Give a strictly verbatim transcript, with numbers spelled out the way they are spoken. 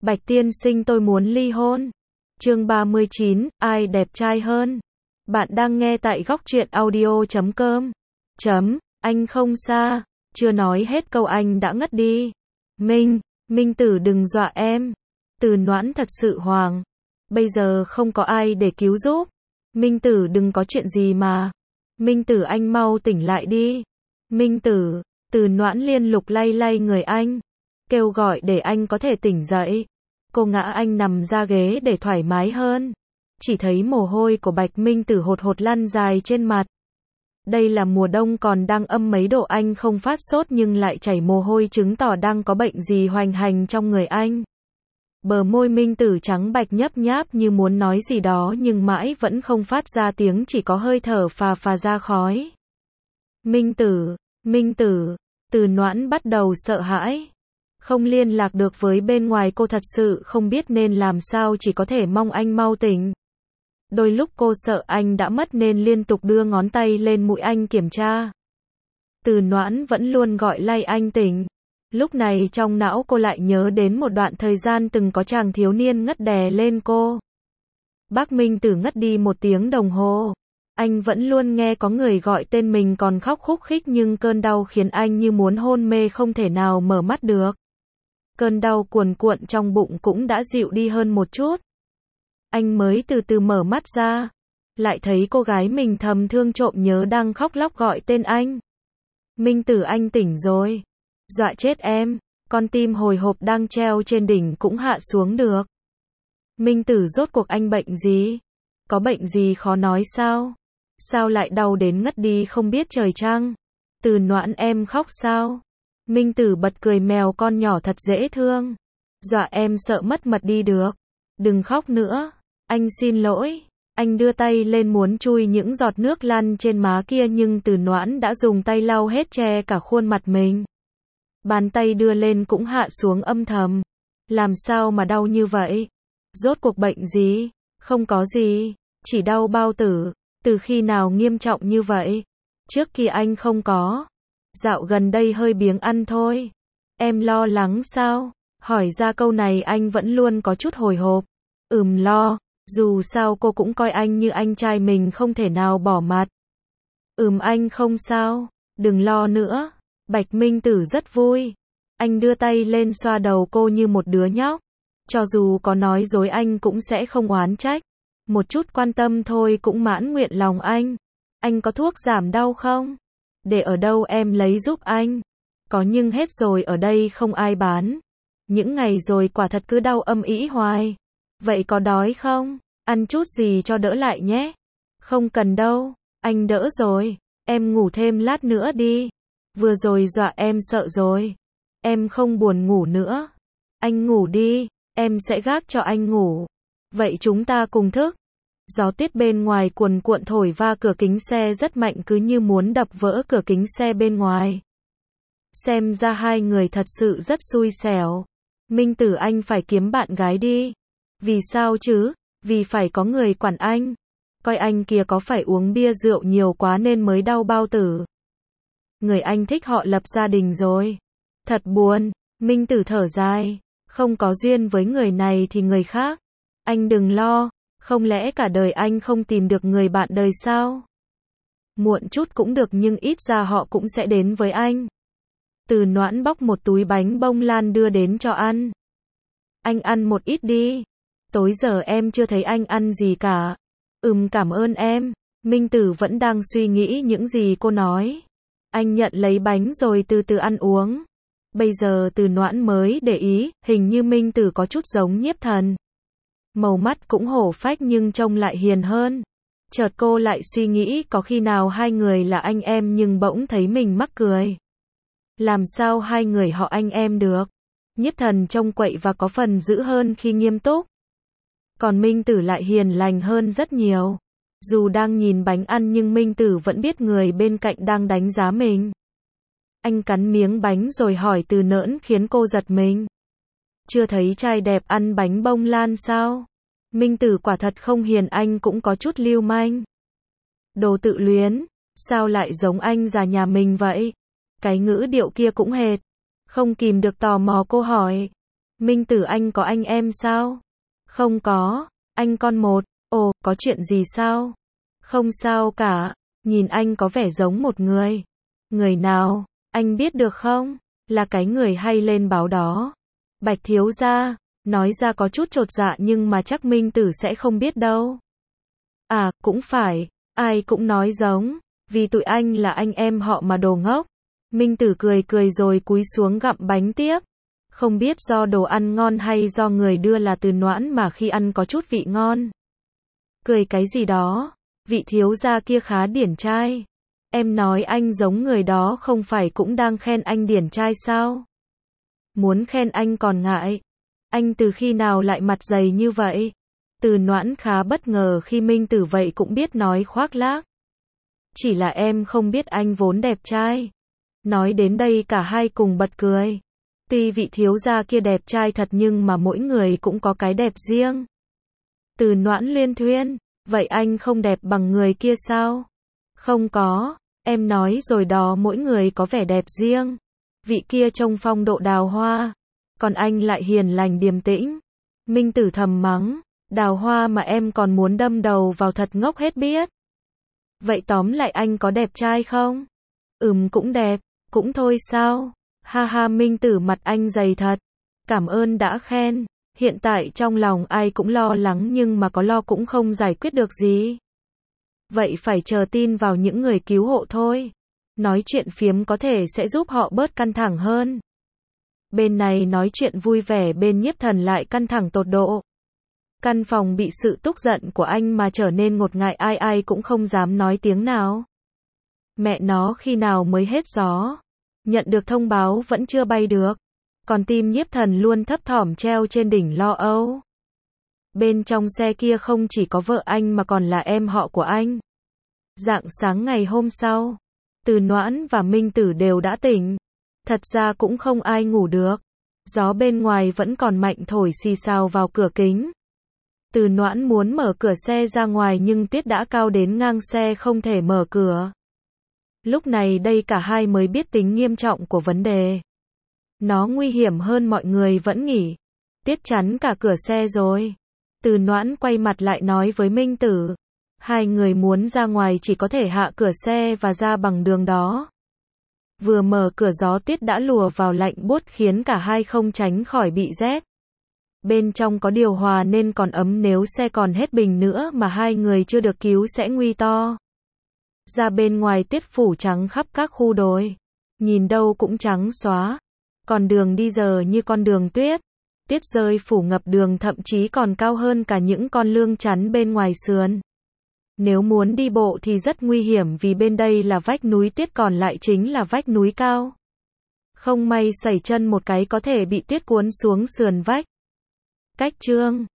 Bạch tiên sinh tôi muốn ly hôn. Chương ba mươi chín, ai đẹp trai hơn? Bạn đang nghe tại góc truyện audio chấm com. Chấm, anh không xa. Chưa nói hết câu anh đã ngất đi. Minh, Minh Tử đừng dọa em. Từ Noãn thật sự hoảng. Bây giờ không có ai để cứu giúp. Minh Tử đừng có chuyện gì mà. Minh Tử anh mau tỉnh lại đi. Minh Tử, Từ Noãn liên lục lay lay người anh. Kêu gọi để anh có thể tỉnh dậy. Cô ngã anh nằm ra ghế để thoải mái hơn. Chỉ thấy mồ hôi của Bạch Minh Tử hột hột lăn dài trên mặt. Đây là mùa đông còn đang âm mấy độ, anh không phát sốt nhưng lại chảy mồ hôi chứng tỏ đang có bệnh gì hoành hành trong người anh. Bờ môi Minh Tử trắng bạch nhấp nháp như muốn nói gì đó nhưng mãi vẫn không phát ra tiếng, chỉ có hơi thở phà phà ra khói. Minh Tử, Minh Tử, Từ Noãn bắt đầu sợ hãi. Không liên lạc được với bên ngoài, cô thật sự không biết nên làm sao, chỉ có thể mong anh mau tỉnh. Đôi lúc cô sợ anh đã mất nên liên tục đưa ngón tay lên mũi anh kiểm tra. Từ Noãn vẫn luôn gọi lay anh tỉnh. Lúc này trong não cô lại nhớ đến một đoạn thời gian từng có chàng thiếu niên ngất đè lên cô. Bác Minh Tử ngất đi một tiếng đồng hồ. Anh vẫn luôn nghe có người gọi tên mình còn khóc khúc khích, nhưng cơn đau khiến anh như muốn hôn mê, không thể nào mở mắt được. Cơn đau cuồn cuộn trong bụng cũng đã dịu đi hơn một chút. Anh mới từ từ mở mắt ra. Lại thấy cô gái mình thầm thương trộm nhớ đang khóc lóc gọi tên anh. Minh Tử anh tỉnh rồi. Dọa chết em. Con tim hồi hộp đang treo trên đỉnh cũng hạ xuống được. Minh Tử rốt cuộc anh bệnh gì? Có bệnh gì khó nói sao? Sao lại đau đến ngất đi không biết trời trăng? Từ Noãn em khóc sao? Minh Tử bật cười, mèo con nhỏ thật dễ thương. Dọa em sợ mất mật đi được. Đừng khóc nữa. Anh xin lỗi. Anh đưa tay lên muốn chui những giọt nước lăn trên má kia nhưng Từ Noãn đã dùng tay lau hết che cả khuôn mặt mình. Bàn tay đưa lên cũng hạ xuống âm thầm. Làm sao mà đau như vậy? Rốt cuộc bệnh gì? Không có gì. Chỉ đau bao tử. Từ khi nào nghiêm trọng như vậy? Trước kia anh không có. Dạo gần đây hơi biếng ăn thôi. Em lo lắng sao? Hỏi ra câu này anh vẫn luôn có chút hồi hộp. Ừm lo. Dù sao cô cũng coi anh như anh trai mình, không thể nào bỏ mặt. Ừm anh không sao. Đừng lo nữa. Bạch Minh Tử rất vui. Anh đưa tay lên xoa đầu cô như một đứa nhóc. Cho dù có nói dối anh cũng sẽ không oán trách. Một chút quan tâm thôi cũng mãn nguyện lòng anh. Anh có thuốc giảm đau không? Để ở đâu em lấy giúp anh. Có nhưng hết rồi, ở đây không ai bán. Những ngày rồi quả thật cứ đau âm ĩ hoài. Vậy có đói không? Ăn chút gì cho đỡ lại nhé. Không cần đâu, anh đỡ rồi. Em ngủ thêm lát nữa đi. Vừa rồi dọa em sợ rồi. Em không buồn ngủ nữa. Anh ngủ đi, em sẽ gác cho anh ngủ. Vậy chúng ta cùng thức. Gió tuyết bên ngoài cuồn cuộn thổi va cửa kính xe rất mạnh, cứ như muốn đập vỡ cửa kính xe bên ngoài. Xem ra hai người thật sự rất xui xẻo. Minh Tử anh phải kiếm bạn gái đi. Vì sao chứ? Vì phải có người quản anh. Coi anh kia có phải uống bia rượu nhiều quá nên mới đau bao tử. Người anh thích họ lập gia đình rồi. Thật buồn. Minh Tử thở dài. Không có duyên với người này thì người khác. Anh đừng lo. Không lẽ cả đời anh không tìm được người bạn đời sao? Muộn chút cũng được nhưng ít ra họ cũng sẽ đến với anh. Từ Noãn bóc một túi bánh bông lan đưa đến cho ăn. Anh ăn một ít đi. Tối giờ em chưa thấy anh ăn gì cả. Ừm cảm ơn em. Minh Tử vẫn đang suy nghĩ những gì cô nói. Anh nhận lấy bánh rồi từ từ ăn uống. Bây giờ Từ Noãn mới để ý, hình như Minh Tử có chút giống Nhiếp Thần. Màu mắt cũng hổ phách nhưng trông lại hiền hơn. Chợt cô lại suy nghĩ có khi nào hai người là anh em, nhưng bỗng thấy mình mắc cười. Làm sao hai người họ anh em được? Nhiếp Thần trông quậy và có phần dữ hơn khi nghiêm túc. Còn Minh Tử lại hiền lành hơn rất nhiều. Dù đang nhìn bánh ăn nhưng Minh Tử vẫn biết người bên cạnh đang đánh giá mình. Anh cắn miếng bánh rồi hỏi Từ Noãn khiến cô giật mình. Chưa thấy trai đẹp ăn bánh bông lan sao? Minh Tử quả thật không hiền, anh cũng có chút lưu manh. Đồ tự luyến, sao lại giống anh già nhà mình vậy? Cái ngữ điệu kia cũng hệt. Không kìm được tò mò cô hỏi. Minh Tử anh có anh em sao? Không có, anh con một. Ồ, có chuyện gì sao? Không sao cả, nhìn anh có vẻ giống một người. Người nào, anh biết được không? Là cái người hay lên báo đó. Bạch thiếu gia, nói ra có chút chột dạ nhưng mà chắc Minh Tử sẽ không biết đâu. À, cũng phải, ai cũng nói giống, vì tụi anh là anh em họ mà đồ ngốc. Minh Tử cười cười rồi cúi xuống gặm bánh tiếp. Không biết do đồ ăn ngon hay do người đưa là Từ Noãn mà khi ăn có chút vị ngon. Cười cái gì đó, vị thiếu gia kia khá điển trai. Em nói anh giống người đó không phải cũng đang khen anh điển trai sao? Muốn khen anh còn ngại. Anh từ khi nào lại mặt dày như vậy? Từ Noãn khá bất ngờ khi Minh Tử vậy cũng biết nói khoác lác. Chỉ là em không biết anh vốn đẹp trai. Nói đến đây cả hai cùng bật cười. Tuy vị thiếu gia kia đẹp trai thật nhưng mà mỗi người cũng có cái đẹp riêng. Từ Noãn liên thuyên, vậy anh không đẹp bằng người kia sao? Không có, em nói rồi đó, mỗi người có vẻ đẹp riêng. Vị kia trông phong độ đào hoa, còn anh lại hiền lành điềm tĩnh. Minh Tử thầm mắng, đào hoa mà em còn muốn đâm đầu vào thật ngốc hết biết. Vậy tóm lại anh có đẹp trai không? Ừm cũng đẹp, cũng thôi sao? Ha ha, Minh Tử mặt anh dày thật. Cảm ơn đã khen. Hiện tại trong lòng ai cũng lo lắng nhưng mà có lo cũng không giải quyết được gì. Vậy phải chờ tin vào những người cứu hộ thôi. Nói chuyện phiếm có thể sẽ giúp họ bớt căng thẳng hơn. Bên này nói chuyện vui vẻ, bên Nhiếp Thần lại căng thẳng tột độ. Căn phòng bị sự tức giận của anh mà trở nên ngột ngại, ai ai cũng không dám nói tiếng nào. Mẹ nó, khi nào mới hết gió? Nhận được thông báo vẫn chưa bay được. Còn tim Nhiếp Thần luôn thấp thỏm treo trên đỉnh lo âu. Bên trong xe kia không chỉ có vợ anh mà còn là em họ của anh. Rạng sáng ngày hôm sau, Từ Noãn và Minh Tử đều đã tỉnh. Thật ra cũng không ai ngủ được. Gió bên ngoài vẫn còn mạnh thổi xì xào vào cửa kính. Từ Noãn muốn mở cửa xe ra ngoài nhưng tuyết đã cao đến ngang xe không thể mở cửa. Lúc này đây cả hai mới biết tính nghiêm trọng của vấn đề. Nó nguy hiểm hơn mọi người vẫn nghĩ. Tuyết chắn cả cửa xe rồi. Từ Noãn quay mặt lại nói với Minh Tử. Hai người muốn ra ngoài chỉ có thể hạ cửa xe và ra bằng đường đó. Vừa mở cửa gió tuyết đã lùa vào lạnh buốt khiến cả hai không tránh khỏi bị rét. Bên trong có điều hòa nên còn ấm, nếu xe còn hết bình nữa mà hai người chưa được cứu sẽ nguy to. Ra bên ngoài tuyết phủ trắng khắp các khu đồi. Nhìn đâu cũng trắng xóa. Còn đường đi giờ như con đường tuyết. Tuyết rơi phủ ngập đường, thậm chí còn cao hơn cả những con lương chắn bên ngoài sườn. Nếu muốn đi bộ thì rất nguy hiểm vì bên đây là vách núi, tuyết còn lại chính là vách núi cao. Không may sẩy chân một cái có thể bị tuyết cuốn xuống sườn vách. Cách chương